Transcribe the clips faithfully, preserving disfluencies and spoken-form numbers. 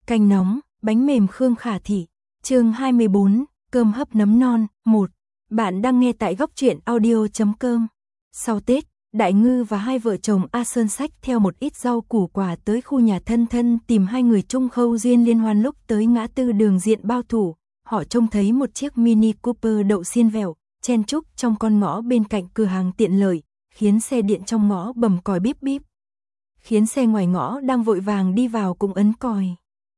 Canh nóng, bánh mềm Khương Khả Thị, chương hai mươi bốn, cơm hấp nấm non, một. Bạn đang nghe tại góc truyện audio.com. Sau Tết, Đại Ngư và hai vợ chồng A Sơn xách theo một ít rau củ quả tới khu nhà thân thân tìm hai người Trung Khâu Duyên liên hoan. Lúc tới ngã tư đường Diện Bao Thủ, họ trông thấy một chiếc Mini Cooper đậu xiên vẹo, chen chúc trong con ngõ bên cạnh cửa hàng tiện lợi, khiến xe điện trong ngõ bầm còi bíp bíp. Khiến xe ngoài ngõ đang vội vàng đi vào cũng ấn còi.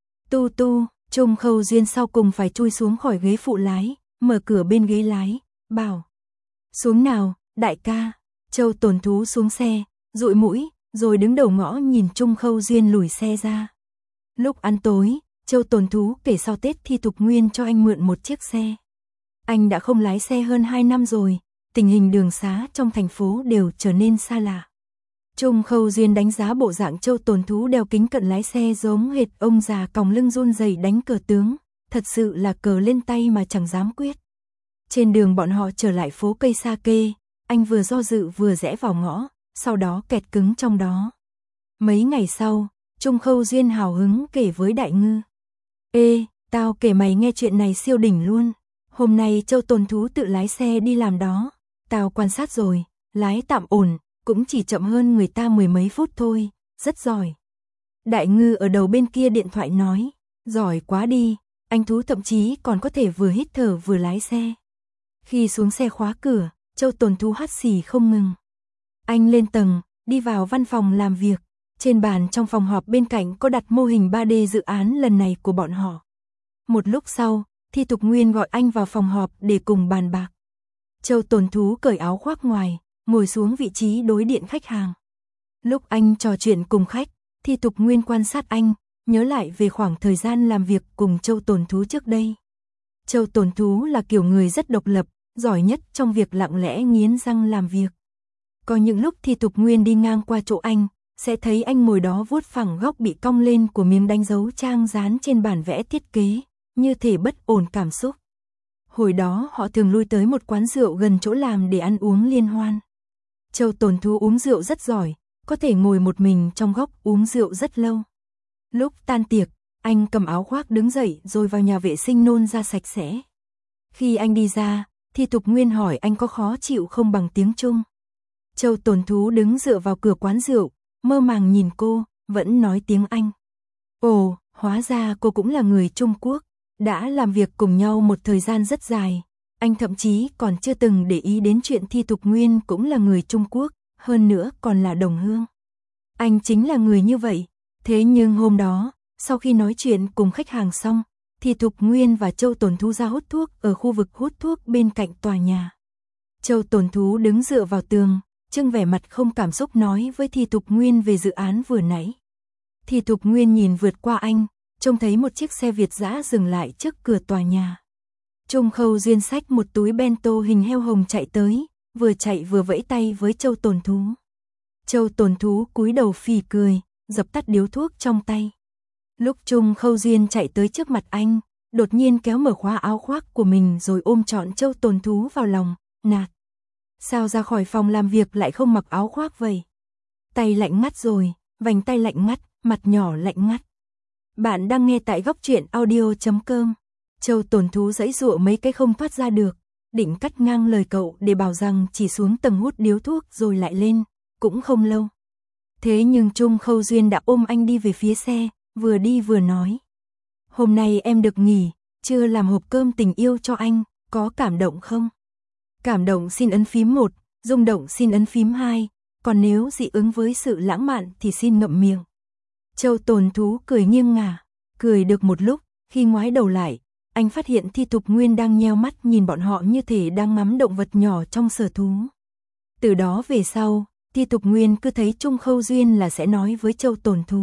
Tu tu, Trung Khâu Duyên sau cùng phải chui xuống khỏi ghế phụ lái, mở cửa bên ghế lái, bảo: "Xuống nào, đại ca." Châu Tồn Thú xuống xe, dụi mũi, rồi đứng đầu ngõ nhìn Trung Khâu Duyên lùi xe ra. Lúc ăn tối, Châu Tồn Thú kể sau Tết thì Thục Nguyên cho anh mượn một chiếc xe. Anh đã không lái xe hơn hai năm rồi, tình hình đường xá trong thành phố đều trở nên xa lạ. Trung Khâu Duyên đánh giá bộ dạng Châu Tồn Thú đeo kính cận lái xe giống hệt ông già còng lưng run rẩy đánh cờ tướng, thật sự là cờ lên tay mà chẳng dám quyết. Trên đường bọn họ trở lại phố Cây Sa Kê, anh vừa do dự vừa rẽ vào ngõ, sau đó kẹt cứng trong đó. Mấy ngày sau, Trung Khâu Duyên hào hứng kể với Đại Ngư: "Ê, tao kể mày nghe chuyện này siêu đỉnh luôn. Hôm nay Châu Tồn Thú tự lái xe đi làm đó, tao quan sát rồi, lái tạm ổn, cũng chỉ chậm hơn người ta mười mấy phút thôi, rất giỏi." Đại Ngư ở đầu bên kia điện thoại nói: "Giỏi quá đi, anh Thú thậm chí còn có thể vừa hít thở vừa lái xe." Khi xuống xe khóa cửa, Châu Tồn Thú hắt xì không ngừng. Anh lên tầng, đi vào văn phòng làm việc. Trên bàn trong phòng họp bên cạnh có đặt mô hình ba D dự án lần này của bọn họ. Một lúc sau, thì Thục Nguyên gọi anh vào phòng họp để cùng bàn bạc. Châu Tồn Thú cởi áo khoác ngoài, ngồi xuống vị trí đối diện khách hàng. Lúc anh trò chuyện cùng khách, thì Thục Nguyên quan sát anh, nhớ lại về khoảng thời gian làm việc cùng Châu Tồn Thú trước đây. Châu Tồn Thú là kiểu người rất độc lập, giỏi nhất trong việc lặng lẽ nghiến răng làm việc. Có những lúc thì Thục Nguyên đi ngang qua chỗ anh, sẽ thấy anh ngồi đó vuốt phẳng góc bị cong lên của miếng đánh dấu trang dán trên bản vẽ thiết kế, như thể bất ổn cảm xúc. Hồi đó họ thường lui tới một quán rượu gần chỗ làm để ăn uống liên hoan. Châu Tồn Thú uống rượu rất giỏi, có thể ngồi một mình trong góc uống rượu rất lâu. Lúc tan tiệc, anh cầm áo khoác đứng dậy rồi vào nhà vệ sinh nôn ra sạch sẽ. Khi anh đi ra, thì Thục Nguyên hỏi anh có khó chịu không bằng tiếng Trung. Châu Tồn Thú đứng dựa vào cửa quán rượu, mơ màng nhìn cô, vẫn nói tiếng Anh. Ồ, hóa ra cô cũng là người Trung Quốc, đã làm việc cùng nhau một thời gian rất dài. Anh thậm chí còn chưa từng để ý đến chuyện Thi Thục Nguyên cũng là người Trung Quốc, hơn nữa còn là đồng hương. Anh chính là người như vậy. Thế nhưng hôm đó, sau khi nói chuyện cùng khách hàng xong, thì Thục Nguyên và Châu Tồn Thú ra hút thuốc ở khu vực hút thuốc bên cạnh tòa nhà. Châu Tồn Thú đứng dựa vào tường, trưng vẻ mặt không cảm xúc nói với Thi Thục Nguyên về dự án vừa nãy. Thi Thục Nguyên nhìn vượt qua anh, trông thấy một chiếc xe Việt dã dừng lại trước cửa tòa nhà. Trung Khâu Duyên xách một túi bento hình heo hồng chạy tới, vừa chạy vừa vẫy tay với Châu Tồn Thú. Châu Tồn Thú cúi đầu phì cười, dập tắt điếu thuốc trong tay. Lúc Trung Khâu Duyên chạy tới trước mặt anh, đột nhiên kéo mở khóa áo khoác của mình rồi ôm trọn Châu Tồn Thú vào lòng, nạt: "Sao ra khỏi phòng làm việc lại không mặc áo khoác vậy? Tay lạnh ngắt rồi, vành tay lạnh ngắt, mặt nhỏ lạnh ngắt." Bạn đang nghe tại góc truyện audio.com. Châu Tồn Thú giãy giụa mấy cái không thoát ra được, định cắt ngang lời cậu để bảo rằng chỉ xuống tầng hút điếu thuốc rồi lại lên, cũng không lâu. Thế nhưng Trung Khâu Duyên đã ôm anh đi về phía xe, vừa đi vừa nói: "Hôm nay em được nghỉ, chưa làm hộp cơm tình yêu cho anh, có cảm động không? Cảm động xin ấn phím một, rung động xin ấn phím hai, còn nếu dị ứng với sự lãng mạn thì xin ngậm miệng." Châu Tồn Thú cười nghiêng ngả, cười được một lúc, khi ngoái đầu lại, anh phát hiện Thi Thục Nguyên đang nheo mắt nhìn bọn họ như thể đang ngắm động vật nhỏ trong sở thú. Từ đó về sau, Thi Thục Nguyên cứ thấy Trung Khâu Duyên là sẽ nói với Châu Tồn Thú: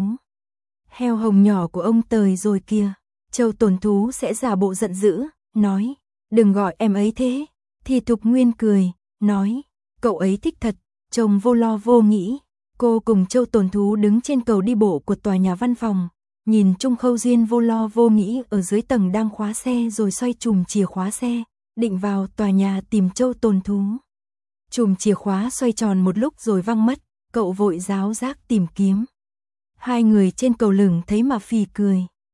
"Heo hồng nhỏ của ông Tời rồi kìa." Châu Tồn Thú sẽ giả bộ giận dữ, nói: "Đừng gọi em ấy thế." Thi Thục Nguyên cười, nói: "Cậu ấy thích thật, trông vô lo vô nghĩ." Cô cùng Châu Tồn Thú đứng trên cầu đi bộ của tòa nhà văn phòng, nhìn Trung Khâu Duyên vô lo vô nghĩ ở dưới tầng đang khóa xe rồi xoay chùm chìa khóa xe, định vào tòa nhà tìm Châu Tồn Thú. Chùm chìa khóa xoay tròn một lúc rồi văng mất, cậu vội ráo rác tìm kiếm. Hai người trên cầu lửng thấy mà phì cười.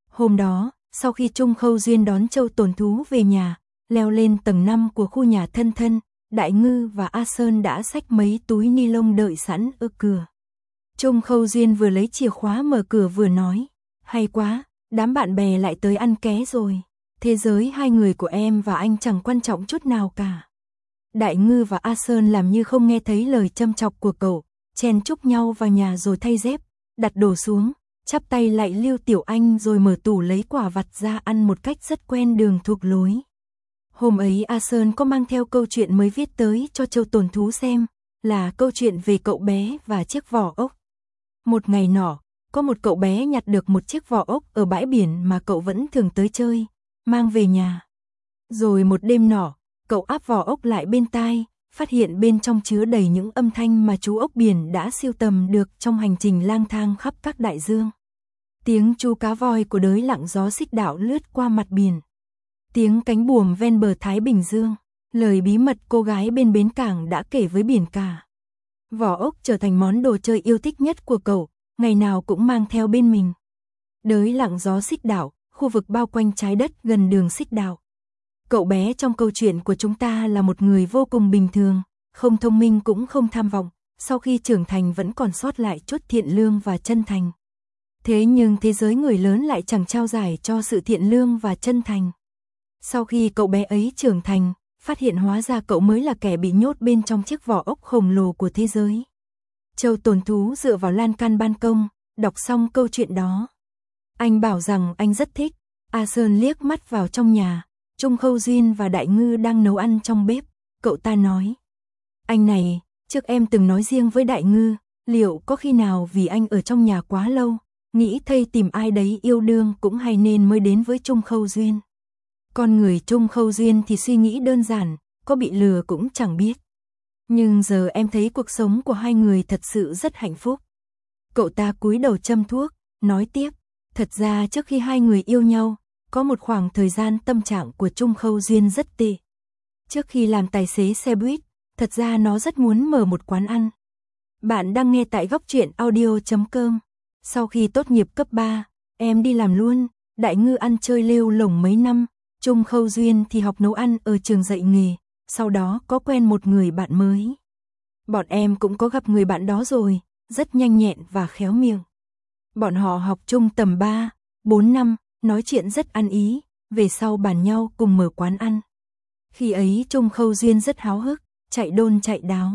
Hôm đó, sau khi Trung Khâu Duyên đón Châu Tồn Thú về nhà, leo lên tầng năm của khu nhà thân thân, Đại Ngư và A Sơn đã xách mấy túi ni lông đợi sẵn ở cửa. Trung Khâu Duyên vừa lấy chìa khóa mở cửa vừa nói, hay quá, đám bạn bè lại tới ăn ké rồi. Thế giới hai người của em và anh chẳng quan trọng chút nào cả. Đại Ngư và A Sơn làm như không nghe thấy lời châm chọc của cậu, chen chúc nhau vào nhà rồi thay dép, đặt đồ xuống, chắp tay lại Lưu Tiểu Anh rồi mở tủ lấy quả vặt ra ăn một cách rất quen đường thuộc lối. Hôm ấy A Sơn có mang theo câu chuyện mới viết tới cho Châu Tồn Thú xem, là câu chuyện về cậu bé và chiếc vỏ ốc. Một ngày nọ, có một cậu bé nhặt được một chiếc vỏ ốc ở bãi biển mà cậu vẫn thường tới chơi, mang về nhà. Rồi một đêm nọ, cậu áp vỏ ốc lại bên tai, phát hiện bên trong chứa đầy những âm thanh mà chú ốc biển đã sưu tầm được trong hành trình lang thang khắp các đại dương. Tiếng chú cá voi của đới lặng gió xích đạo lướt qua mặt biển. Tiếng cánh buồm ven bờ Thái Bình Dương, lời bí mật cô gái bên bến cảng đã kể với biển cả. Vỏ ốc trở thành món đồ chơi yêu thích nhất của cậu, ngày nào cũng mang theo bên mình. Đới lặng gió xích đạo, khu vực bao quanh trái đất gần đường xích đạo. Cậu bé trong câu chuyện của chúng ta là một người vô cùng bình thường, không thông minh cũng không tham vọng, sau khi trưởng thành vẫn còn sót lại chút thiện lương và chân thành. Thế nhưng thế giới người lớn lại chẳng trao giải cho sự thiện lương và chân thành. Sau khi cậu bé ấy trưởng thành, phát hiện hóa ra cậu mới là kẻ bị nhốt bên trong chiếc vỏ ốc khổng lồ của thế giới. Châu Tồn Thú dựa vào lan can ban công, đọc xong câu chuyện đó. Anh bảo rằng anh rất thích. A Sơn liếc mắt vào trong nhà, Trung Khâu Duyên và Đại Ngư đang nấu ăn trong bếp, cậu ta nói. Anh này, trước em từng nói riêng với Đại Ngư, liệu có khi nào vì anh ở trong nhà quá lâu, nghĩ thay tìm ai đấy yêu đương cũng hay nên mới đến với Trung Khâu Duyên. Con người Trung Khâu Duyên thì suy nghĩ đơn giản, có bị lừa cũng chẳng biết. Nhưng giờ em thấy cuộc sống của hai người thật sự rất hạnh phúc. Cậu ta cúi đầu châm thuốc, nói tiếp, thật ra trước khi hai người yêu nhau, có một khoảng thời gian tâm trạng của Trung Khâu Duyên rất tệ. Trước khi làm tài xế xe buýt, thật ra nó rất muốn mở một quán ăn. Bạn đang nghe tại góc truyện audio chấm com. Sau khi tốt nghiệp cấp ba, em đi làm luôn, Đại Ngư ăn chơi lêu lổng mấy năm, Trung Khâu Duyên thì học nấu ăn ở trường dạy nghề, sau đó có quen một người bạn mới. Bọn em cũng có gặp người bạn đó rồi, rất nhanh nhẹn và khéo miệng. Bọn họ học chung tầm ba, bốn năm, nói chuyện rất ăn ý, về sau bàn nhau cùng mở quán ăn. Khi ấy Trung Khâu Duyên rất háo hức, chạy đôn chạy đáo.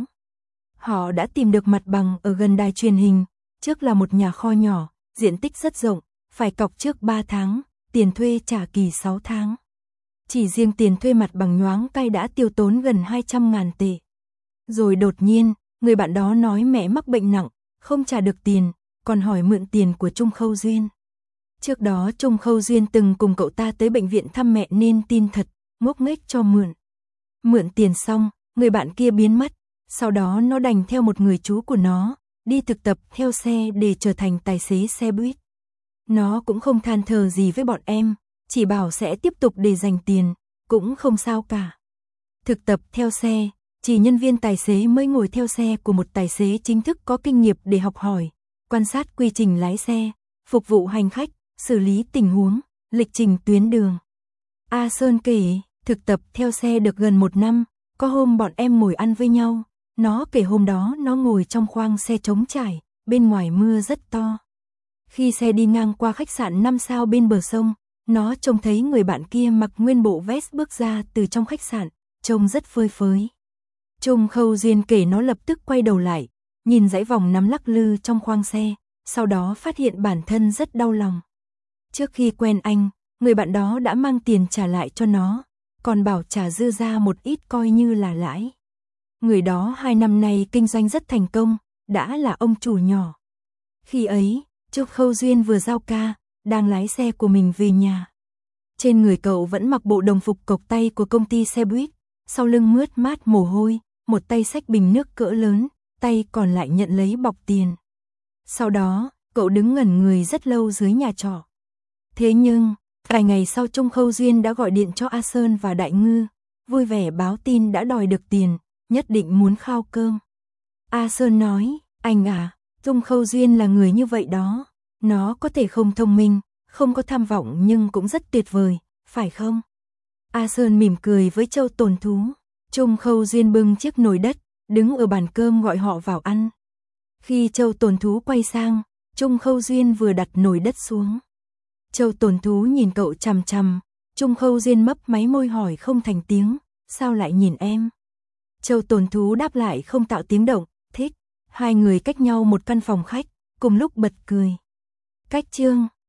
Họ đã tìm được mặt bằng ở gần đài truyền hình, trước là một nhà kho nhỏ, diện tích rất rộng, phải cọc trước ba tháng, tiền thuê trả kỳ sáu tháng. Chỉ riêng tiền thuê mặt bằng nhoáng cay đã tiêu tốn gần hai trăm ngàn tệ. Rồi đột nhiên, người bạn đó nói mẹ mắc bệnh nặng, không trả được tiền, còn hỏi mượn tiền của Trung Khâu Duyên. Trước đó Trung Khâu Duyên từng cùng cậu ta tới bệnh viện thăm mẹ nên tin thật, ngốc nghếch cho mượn. Mượn tiền xong, người bạn kia biến mất, sau đó nó đành theo một người chú của nó, đi thực tập theo xe để trở thành tài xế xe buýt. Nó cũng không than thở gì với bọn em, chỉ bảo sẽ tiếp tục để dành tiền, cũng không sao cả. Thực tập theo xe, chỉ nhân viên tài xế mới ngồi theo xe của một tài xế chính thức có kinh nghiệm để học hỏi, quan sát quy trình lái xe, phục vụ hành khách, xử lý tình huống, lịch trình tuyến đường. A Sơn kể, thực tập theo xe được gần một năm, có hôm bọn em ngồi ăn với nhau, nó kể hôm đó nó ngồi trong khoang xe trống trải, bên ngoài mưa rất to. Khi xe đi ngang qua khách sạn năm sao bên bờ sông, nó trông thấy người bạn kia mặc nguyên bộ vest bước ra từ trong khách sạn, trông rất phơi phới. Trung Khâu Duyên kể nó lập tức quay đầu lại, nhìn dãy vòng nắm lắc lư trong khoang xe, sau đó phát hiện bản thân rất đau lòng. Trước khi quen anh, người bạn đó đã mang tiền trả lại cho nó, còn bảo trả dư ra một ít coi như là lãi. Người đó hai năm nay kinh doanh rất thành công, đã là ông chủ nhỏ. Khi ấy, Trung Khâu Duyên vừa giao ca, đang lái xe của mình về nhà. Trên người cậu vẫn mặc bộ đồng phục cộc tay của công ty xe buýt, sau lưng mướt mát mồ hôi, một tay xách bình nước cỡ lớn, tay còn lại nhận lấy bọc tiền. Sau đó, cậu đứng ngẩn người rất lâu dưới nhà trọ. Thế nhưng, vài ngày sau Trung Khâu Duyên đã gọi điện cho A Sơn và Đại Ngư, vui vẻ báo tin đã đòi được tiền, nhất định muốn khao cơm. A Sơn nói, anh à, Trung Khâu Duyên là người như vậy đó, nó có thể không thông minh, không có tham vọng nhưng cũng rất tuyệt vời, phải không? A Sơn mỉm cười với Châu Tồn Thú. Trung Khâu Duyên bưng chiếc nồi đất, đứng ở bàn cơm gọi họ vào ăn. Khi Châu Tồn Thú quay sang, Trung Khâu Duyên vừa đặt nồi đất xuống. Châu Tồn Thú nhìn cậu chằm chằm, Trung Khâu Duyên mấp máy môi hỏi không thành tiếng, sao lại nhìn em? Châu Tồn Thú đáp lại không tạo tiếng động, thích. Hai người cách nhau một căn phòng khách, cùng lúc bật cười. Cách chương